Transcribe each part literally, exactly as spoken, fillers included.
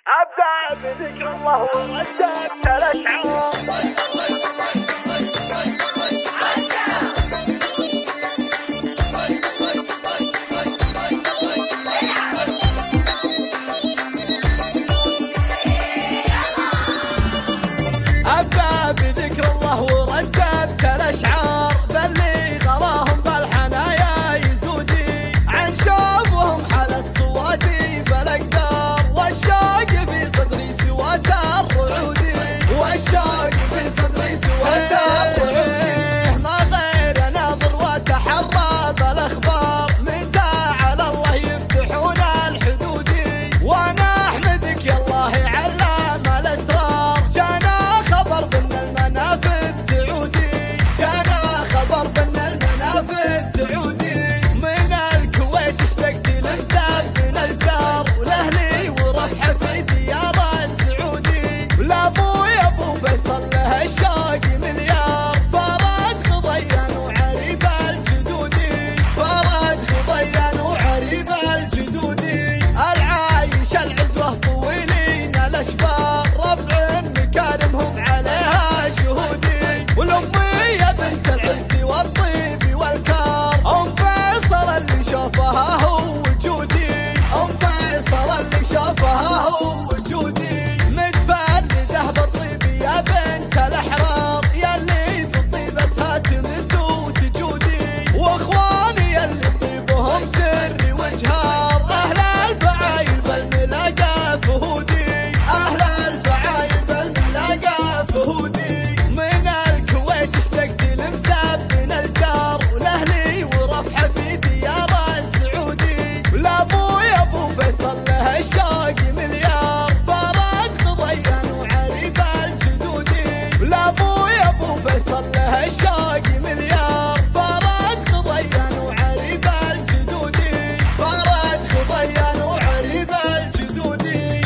أبدأ بذكر الله ورتبت الأشعار. أبدأ بذكر الله ورتبت الأشعار، باللي غراهم بالحنايا يزودي، عن شوفهم حالة صوادي بالأقدار، والشوق في صدري سوات الرعودي، والشوق في صدري سوات الرعودي. ما غير ناظر وتحرى بالأخبار، متى على الله يفتحون الحدود، وأنا أحمدك يا الله علام الأسرار. جانا خبر بأن المنافذ تعودي، جانا خبر بأن المنافذ تعودي، من الكويت اشتقت لمسافر الجار، ولأهلي وربحة في ديار السعودي، لأبوي أبو فيصل له الشوق مليار، فرج خضيان وعريب الجدودي، فرج خضيان وعريب الجدودي، العايش العزوة طويلين الأشبار، ربع مكارمهم عليها شهودي، والأمية بنت العز والطيب والكار، أم فيصل اللي شافها هو وجودي، أم فيصل اللي شافها هو وجودي، متفردة بالطيب يا بنت الأحرار، يلي بطيبتها تمد وتجودي، واخواني يلي طيبهم سري وجهار، أهل الفعايل بالملاقى فهودي، أهل الفعايل بالملاقى فهودي، من الكويت اشتقت لمسافر الجار، ولأهلي وربحة في ديار السعودي، لأبوي أبو فيصل له الشوق مليار، فرج خضيان وعريب الجدودي، لأبوي أبو فيصل له الشوق مليار، فرج خضيان وعريب الجدودي، فرج خضيان وعريب الجدودي.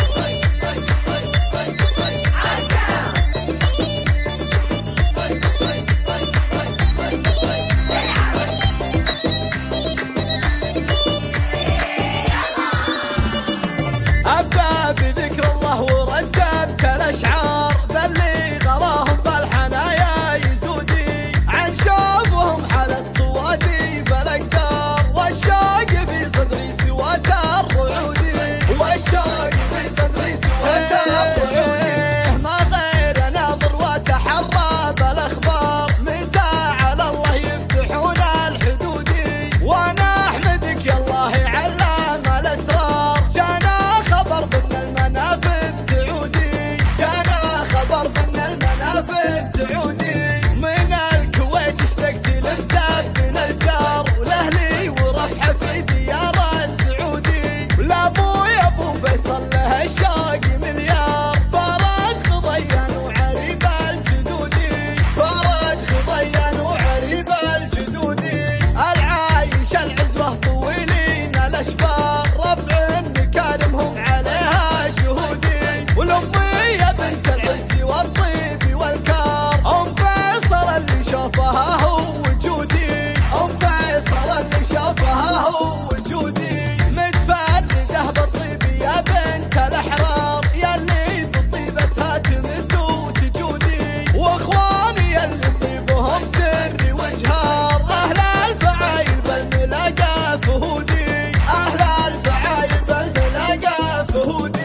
أبدأ بذكر الله ورتبت الأشعار، باللي غراهم بالحنايا يزودي، عن شوفهم حالة صوادي بالأقدار، والشوق في صدري سوات الرعودي، والشوق في صدري سوات الرعودي. ما غير ناظر وتحرى بالأخبار، متى على الله يفتحون الحدود، وأنا أحمدك يا الله علام الأسرار. جانا خبر بأن المنافذ تعودي، جانا خبر بأن المنافذ تعودي، من الكويت اشتقت لمسافر الجار، ولأهلي وربحة في ديار السعودي، لأبوي أبو فيصل له الشوق مليار، فرج خضيان وعريب الجدودي، فرج خضيان وعريب الجدودي، العايش العزوة طويلين الأشبار، ربع مكارمهم عليها شهودي، والأمية بنت العز والطيب والكار، أم فيصل اللي شافها هو وجودي، أم فيصل اللي شافها هو وجودي، متفردة بالطيب يا بنت الأحرار، يلي بطيبتها تمد وتجودي، واخواني يلي طيبهم سري وجهار، أهل الفعايل بالملاقى فهودي، أهل الفعايل بالملاقى فهودي.